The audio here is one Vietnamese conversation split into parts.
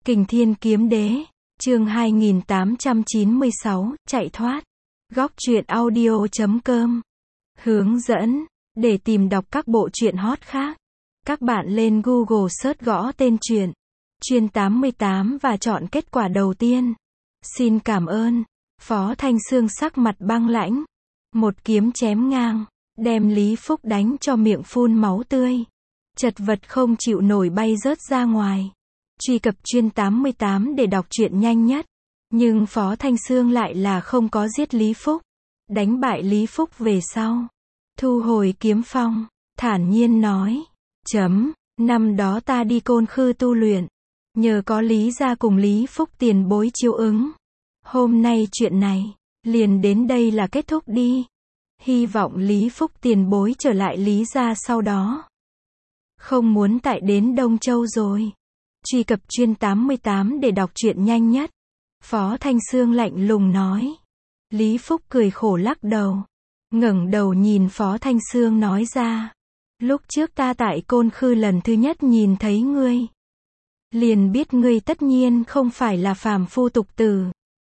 Kình Thiên Kiếm Đế, chương 2896, chạy thoát. Góc truyện audio.com. Hướng dẫn, để tìm đọc các bộ truyện hot khác. Các bạn lên Google search gõ tên truyện Chuyên 88 và chọn kết quả đầu tiên. Xin cảm ơn. Phó Thanh Xương sắc mặt băng lãnh. Một kiếm chém ngang, đem Lý Phúc đánh cho miệng phun máu tươi. Chật vật không chịu nổi bay rớt ra ngoài. Truy cập Chuyên 88 để đọc truyện nhanh nhất. Nhưng Phó Thanh Xương lại là không có giết Lý Phúc. Đánh bại Lý Phúc về sau. Thu hồi kiếm phong, thản nhiên nói. Năm đó ta đi Côn Khư tu luyện. Nhờ có Lý gia cùng Lý Phúc tiền bối chiếu ứng. Hôm nay chuyện này, liền đến đây là kết thúc đi. Hy vọng Lý Phúc tiền bối trở lại Lý gia sau đó. Không muốn tại đến Đông Châu rồi. Truy cập Chuyên 88 để đọc truyện nhanh nhất. Phó Thanh Xương lạnh lùng nói. Lý Phúc cười khổ lắc đầu. Ngẩng đầu nhìn Phó Thanh Xương nói ra. Lúc trước ta tại Côn Khư lần thứ nhất nhìn thấy ngươi. Liền biết ngươi tất nhiên không phải là phàm phu tục tử.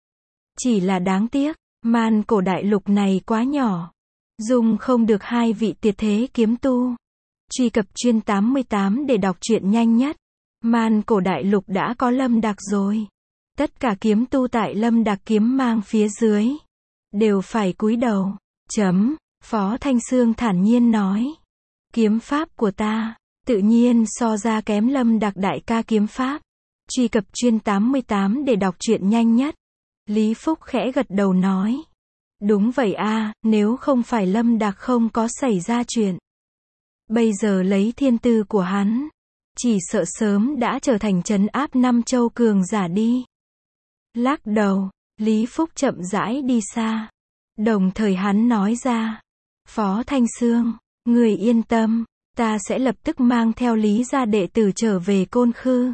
Chỉ là đáng tiếc, man cổ đại lục này quá nhỏ. Dùng không được hai vị tuyệt thế kiếm tu. Truy cập Chuyên 88 để đọc truyện nhanh nhất. Man cổ đại lục đã có Lâm Đặc rồi. Tất cả kiếm tu tại Lâm Đặc kiếm mang phía dưới. Đều phải cúi đầu. Phó Thanh Xương thản nhiên nói. Kiếm pháp của ta, tự nhiên so ra kém Lâm Đặc đại ca kiếm pháp. Truy cập Chuyên 88 để đọc truyện nhanh nhất. Lý Phúc khẽ gật đầu nói. Đúng vậy a, nếu không phải Lâm Đặc không có xảy ra chuyện. Bây giờ lấy thiên tư của hắn. Chỉ sợ sớm đã trở thành trấn áp năm châu cường giả đi. Lắc đầu, Lý Phúc chậm rãi đi xa. Đồng thời hắn nói ra. Phó Thanh Xương, người yên tâm, ta sẽ lập tức mang theo Lý gia đệ tử trở về Côn Khư.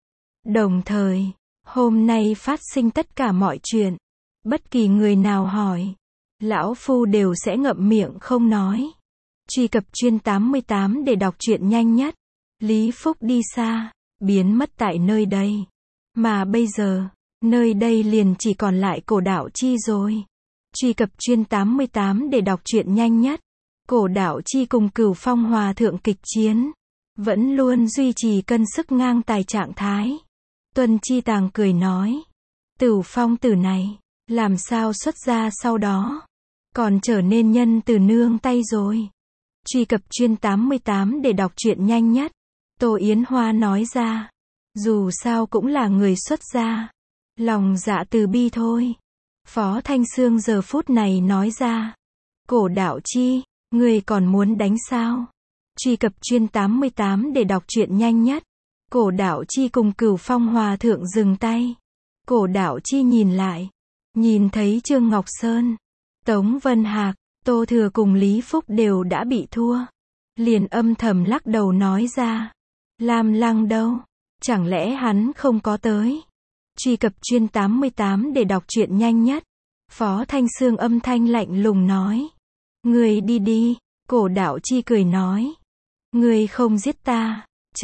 Đồng thời, hôm nay phát sinh tất cả mọi chuyện. Bất kỳ người nào hỏi, lão phu đều sẽ ngậm miệng không nói. Truy cập Chuyên 88 để đọc truyện nhanh nhất. Lý Phúc đi xa, biến mất tại nơi đây. Mà bây giờ, nơi đây liền chỉ còn lại Cổ Đạo Chi rồi. Truy cập Chuyên 88 để đọc truyện nhanh nhất. Cổ Đạo Chi cùng Cửu Phong Hòa thượng kịch chiến. Vẫn luôn duy trì cân sức ngang tài trạng thái. Tuân Chi Tàng cười nói. Cửu Phong tử này, làm sao xuất ra sau đó. Còn trở nên nhân từ nương tay rồi. Truy cập Chuyên 88 để đọc truyện nhanh nhất. Tô Yến Hoa nói ra. Dù sao cũng là người xuất gia. Lòng dạ từ bi thôi. Phó Thanh Xương giờ phút này nói ra. Cổ Đạo Chi, người còn muốn đánh sao? Truy cập Chuyên 88 để đọc truyện nhanh nhất. Cổ Đạo Chi cùng Cửu Phong Hòa thượng dừng tay. Cổ Đạo Chi nhìn lại. Nhìn thấy Trương Ngọc Sơn, Tống Vân Hạc, Tô Thừa cùng Lý Phúc đều đã bị thua. Liền âm thầm lắc đầu nói ra. Lam Lăng đâu? Chẳng lẽ hắn không có tới? Truy cập Chuyên 88 để đọc truyện nhanh nhất. Phó Thanh Xương âm thanh lạnh lùng nói. Người đi đi. Cổ Đạo Chi cười nói. Người không giết ta.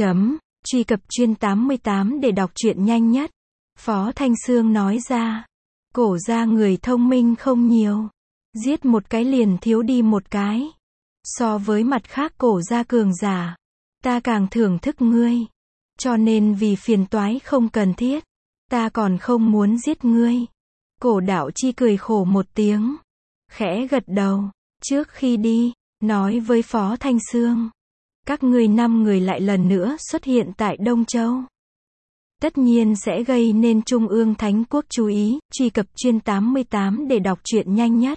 Truy cập Chuyên 88 để đọc truyện nhanh nhất. Phó Thanh Xương nói ra. Cổ gia người thông minh không nhiều. Giết một cái liền thiếu đi một cái. So với mặt khác cổ gia cường giả, ta càng thưởng thức ngươi. Cho nên vì phiền toái không cần thiết, ta còn không muốn giết ngươi. Cổ Đạo Chi cười khổ một tiếng. Khẽ gật đầu. Trước khi đi, nói với Phó Thanh Xương. Các ngươi 5 người lại lần nữa xuất hiện tại Đông Châu. Tất nhiên sẽ gây nên Trung ương Thánh Quốc chú ý. Truy cập Chuyên 88 để đọc truyện nhanh nhất.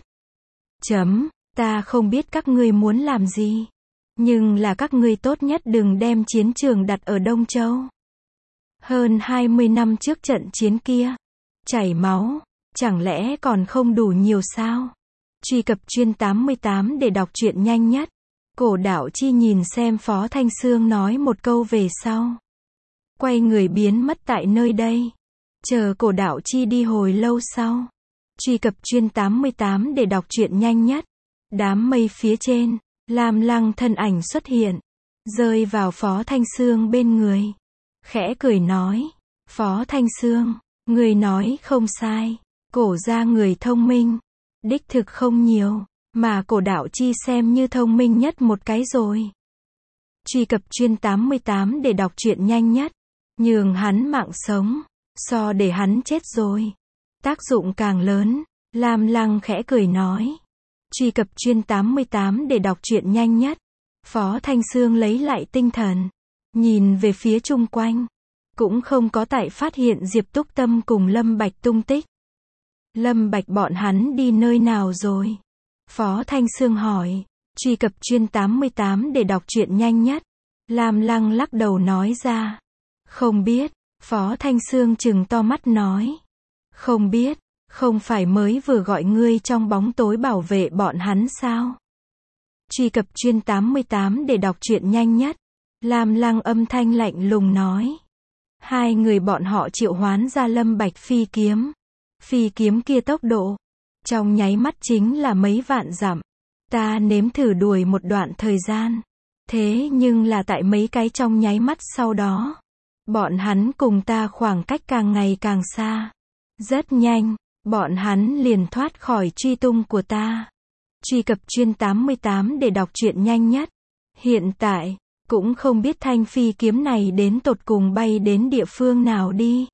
Ta không biết các ngươi muốn làm gì. Nhưng là các ngươi tốt nhất đừng đem chiến trường đặt ở Đông Châu. Hơn 20 năm trước trận chiến kia. Chảy máu. Chẳng lẽ còn không đủ nhiều sao? Truy cập Chuyên 88 để đọc truyện nhanh nhất. Cổ Đạo Chi nhìn xem Phó Thanh Xương nói một câu về sau. Quay người biến mất tại nơi đây. Chờ Cổ Đạo Chi đi hồi lâu sau. Truy cập Chuyên 88 để đọc truyện nhanh nhất. Đám mây phía trên, Lam Lăng thân ảnh xuất hiện. Rơi vào Phó Thanh Xương bên người. Khẽ cười nói. Phó Thanh Xương, người nói không sai. Cổ gia người thông minh. Đích thực không nhiều. Mà cổ đạo chi xem như thông minh nhất một cái rồi. Truy cập chuyên 88 để đọc truyện nhanh nhất. Nhường hắn mạng sống. So để hắn chết rồi. Tác dụng càng lớn. Lam Lăng khẽ cười nói. Truy cập chuyên 88 để đọc truyện nhanh nhất. Phó Thanh Xương lấy lại tinh thần. Nhìn về phía chung quanh. Cũng không có tại phát hiện Diệp Túc Tâm cùng Lâm Bạch tung tích. Lâm Bạch bọn hắn đi nơi nào rồi? Phó Thanh Xương hỏi. Truy cập chuyên 88 để đọc truyện nhanh nhất. Lam Lăng lắc đầu nói ra. Không biết. Phó Thanh Xương trừng to mắt nói. Không biết. Không phải mới vừa gọi ngươi trong bóng tối bảo vệ bọn hắn sao? Truy cập chuyên 88 để đọc truyện nhanh nhất. Lam Lăng âm thanh lạnh lùng nói. Hai người bọn họ triệu hoán ra Lâm Bạch phi kiếm. Phi kiếm kia tốc độ. Trong nháy mắt chính là mấy vạn dặm. Ta nếm thử đuổi một đoạn thời gian. Thế nhưng là tại mấy cái trong nháy mắt sau đó. Bọn hắn cùng ta khoảng cách càng ngày càng xa. Rất nhanh. Bọn hắn liền thoát khỏi truy tung của ta. Truy cập chuyên 88 để đọc truyện nhanh nhất. Hiện tại, cũng không biết thanh phi kiếm này đến tột cùng bay đến địa phương nào đi.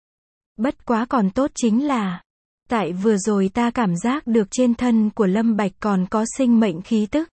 Bất quá còn tốt chính là, tại vừa rồi ta cảm giác được trên thân của Lâm Bạch còn có sinh mệnh khí tức.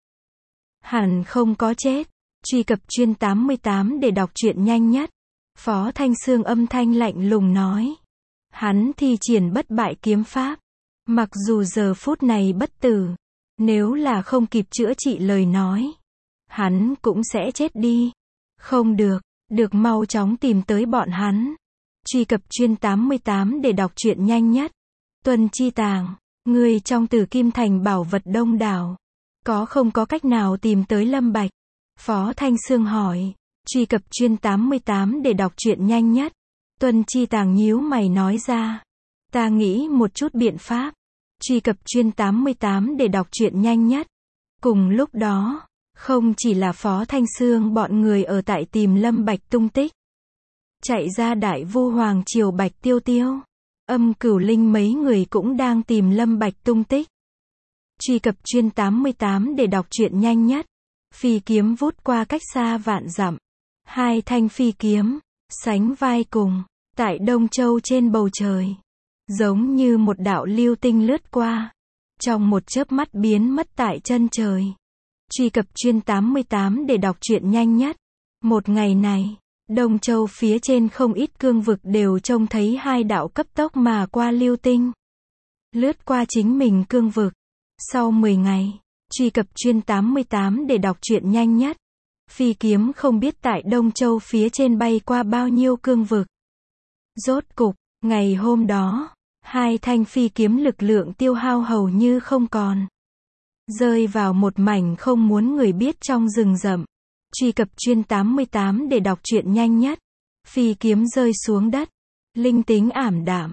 Hẳn không có chết. Truy cập chuyên 88 để đọc truyện nhanh nhất. Phó Thanh Xương âm thanh lạnh lùng nói. Hắn thi triển bất bại kiếm pháp. Mặc dù giờ phút này bất tử. Nếu là không kịp chữa trị lời nói. Hắn cũng sẽ chết đi. Không được. Được mau chóng tìm tới bọn hắn. Truy cập chuyên 88 để đọc truyện nhanh nhất. Tuần Chi Tàng. Người trong Tử Kim Thành bảo vật đông đảo. Có không có cách nào tìm tới Lâm Bạch? Phó Thanh Xương hỏi. Truy cập chuyên 88 để đọc truyện nhanh nhất. Tuần Chi Tàng nhíu mày nói ra. Ta nghĩ một chút biện pháp. Truy cập chuyên 88 để đọc truyện nhanh nhất. Cùng lúc đó, không chỉ là Phó Thanh Xương bọn người ở tại tìm Lâm Bạch tung tích. Chạy ra Đại Vu Hoàng Triều Bạch Tiêu Tiêu. Âm Cửu Linh mấy người cũng đang tìm Lâm Bạch tung tích. Truy cập chuyên 88 để đọc truyện nhanh nhất. Phi kiếm vút qua cách xa vạn dặm. Hai thanh phi kiếm, sánh vai cùng, tại Đông Châu trên bầu trời. Giống như một đạo lưu tinh lướt qua. Trong một chớp mắt biến mất tại chân trời. Truy cập chuyên 88 để đọc truyện nhanh nhất. Một ngày này, Đông Châu phía trên không ít cương vực đều trông thấy hai đạo cấp tốc mà qua lưu tinh. Lướt qua chính mình cương vực. Sau 10 ngày, truy cập chuyên 88 để đọc truyện nhanh nhất. Phi kiếm không biết tại Đông Châu phía trên bay qua bao nhiêu cương vực. Rốt cục, ngày hôm đó, hai thanh phi kiếm lực lượng tiêu hao hầu như không còn. Rơi vào một mảnh không muốn người biết trong rừng rậm. Truy cập chuyên 88 để đọc truyện nhanh nhất. Phi kiếm rơi xuống đất. Linh tính ảm đạm.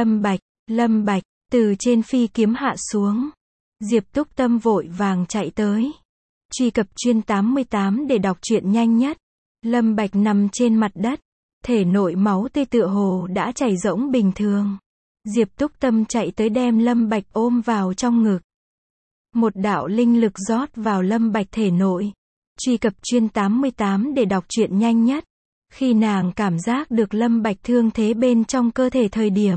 Lâm Bạch, từ trên phi kiếm hạ xuống. Diệp Túc Tâm vội vàng chạy tới. Truy cập chuyên 88 để đọc truyện nhanh nhất. Lâm Bạch nằm trên mặt đất. Thể nội máu tươi tựa hồ đã chảy rỗng bình thường. Diệp Túc Tâm chạy tới đem Lâm Bạch ôm vào trong ngực. Một đạo linh lực rót vào Lâm Bạch thể nội. Truy cập chuyên 88 để đọc truyện nhanh nhất. Khi nàng cảm giác được Lâm Bạch thương thế bên trong cơ thể thời điểm.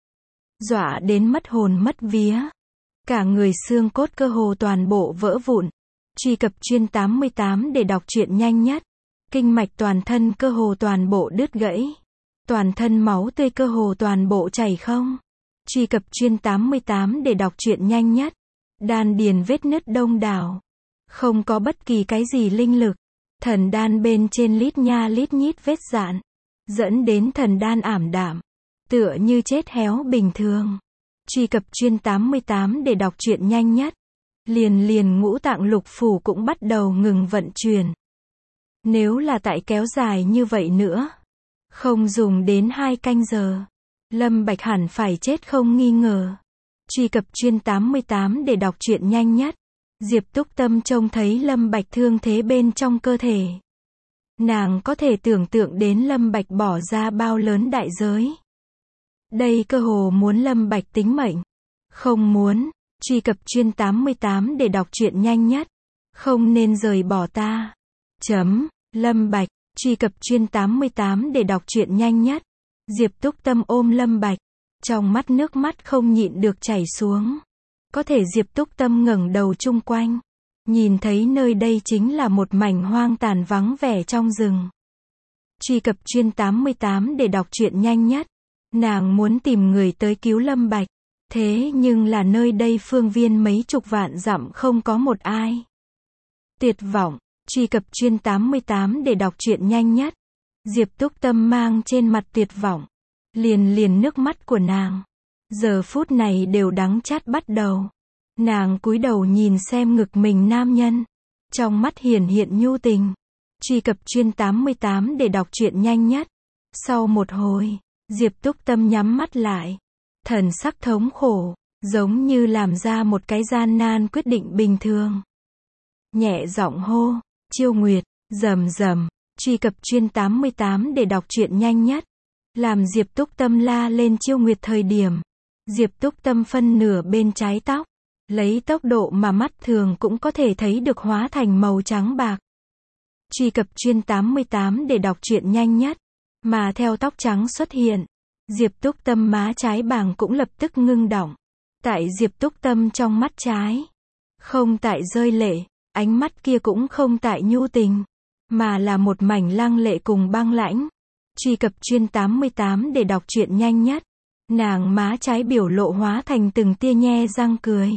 Dọa đến mất hồn mất vía. Cả người xương cốt cơ hồ toàn bộ vỡ vụn. Truy cập chuyên 88 để đọc truyện nhanh nhất. Kinh mạch toàn thân cơ hồ toàn bộ đứt gãy. Toàn thân máu tươi cơ hồ toàn bộ chảy không. Truy cập chuyên 88 để đọc truyện nhanh nhất. Đan điền vết nứt đông đảo. Không có bất kỳ cái gì linh lực. Thần đan bên trên lít nha lít nhít vết dạn. Dẫn đến thần đan ảm đạm. Tựa như chết héo bình thường. Truy cập chuyên 88 để đọc truyện nhanh nhất. Liền ngũ tạng lục phủ cũng bắt đầu ngừng vận chuyển. Nếu là tại kéo dài như vậy nữa. Không dùng đến 2 canh giờ. Lâm Bạch hẳn phải chết không nghi ngờ. Truy cập chuyên 88 để đọc truyện nhanh nhất. Diệp Túc Tâm trông thấy Lâm Bạch thương thế bên trong cơ thể. Nàng có thể tưởng tượng đến Lâm Bạch bỏ ra bao lớn đại giới. Đây cơ hồ muốn Lâm Bạch tính mệnh. Không muốn, truy cập chuyên 88 để đọc truyện nhanh nhất. Không nên rời bỏ ta. Lâm Bạch, truy cập chuyên 88 để đọc truyện nhanh nhất. Diệp Túc Tâm ôm Lâm Bạch, trong mắt nước mắt không nhịn được chảy xuống. Có thể Diệp Túc Tâm ngẩng đầu chung quanh, nhìn thấy nơi đây chính là một mảnh hoang tàn vắng vẻ trong rừng. Truy cập chuyên 88 để đọc truyện nhanh nhất. Nàng muốn tìm người tới cứu Lâm Bạch, thế nhưng là nơi đây phương viên mấy chục vạn dặm không có một ai. Tuyệt vọng, truy cập chuyên 88 để đọc truyện nhanh nhất. Diệp Túc Tâm mang trên mặt tuyệt vọng, liền nước mắt của nàng giờ phút này đều đắng chát bắt đầu. Nàng cúi đầu nhìn xem ngực mình nam nhân, trong mắt hiển hiện nhu tình. Truy cập chuyên 88 để đọc truyện nhanh nhất. Sau một hồi, Diệp Túc Tâm nhắm mắt lại, thần sắc thống khổ, giống như làm ra một cái gian nan quyết định bình thường. Nhẹ giọng hô, Chiêu Nguyệt, rầm rầm. Truy cập chuyên 88 để đọc truyện nhanh nhất. Làm Diệp Túc Tâm la lên Chiêu Nguyệt thời điểm, Diệp Túc Tâm phân nửa bên trái tóc, lấy tốc độ mà mắt thường cũng có thể thấy được hóa thành màu trắng bạc. Truy cập chuyên 88 để đọc truyện nhanh nhất. Mà theo tóc trắng xuất hiện, Diệp Túc Tâm má trái bàng cũng lập tức ngưng đọng. Tại Diệp Túc Tâm trong mắt trái, không tại rơi lệ, ánh mắt kia cũng không tại nhu tình, mà là một mảnh lăng lệ cùng băng lãnh. Truy cập chuyên 88 để đọc truyện nhanh nhất. Nàng má trái biểu lộ hóa thành từng tia nhe răng cười.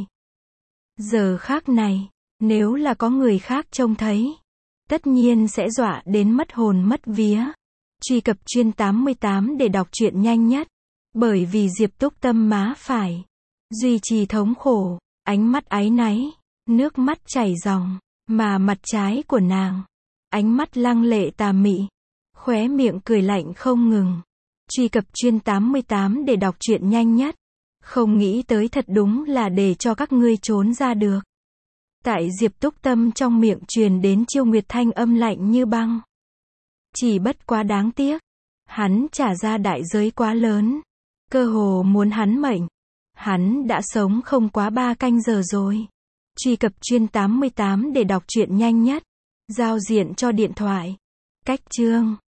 Giờ khác này, nếu là có người khác trông thấy, tất nhiên sẽ dọa đến mất hồn mất vía. Truy cập chuyên 88 để đọc truyện nhanh nhất. Bởi vì Diệp Túc Tâm má phải duy trì thống khổ, ánh mắt áy náy, nước mắt chảy ròng, mà mặt trái của nàng, ánh mắt lăng lệ tà mị, khóe miệng cười lạnh không ngừng. Truy cập chuyên 88 để đọc truyện nhanh nhất. Không nghĩ tới thật đúng là để cho các ngươi trốn ra được. Tại Diệp Túc Tâm trong miệng truyền đến Chiêu Nguyệt thanh âm lạnh như băng. Chỉ bất quá đáng tiếc, hắn trả ra đại giới quá lớn, cơ hồ muốn hắn mệnh. Hắn đã sống không quá 3 canh giờ rồi. Truy cập chuyên 88 để đọc truyện nhanh nhất. Giao diện cho điện thoại. Cách chương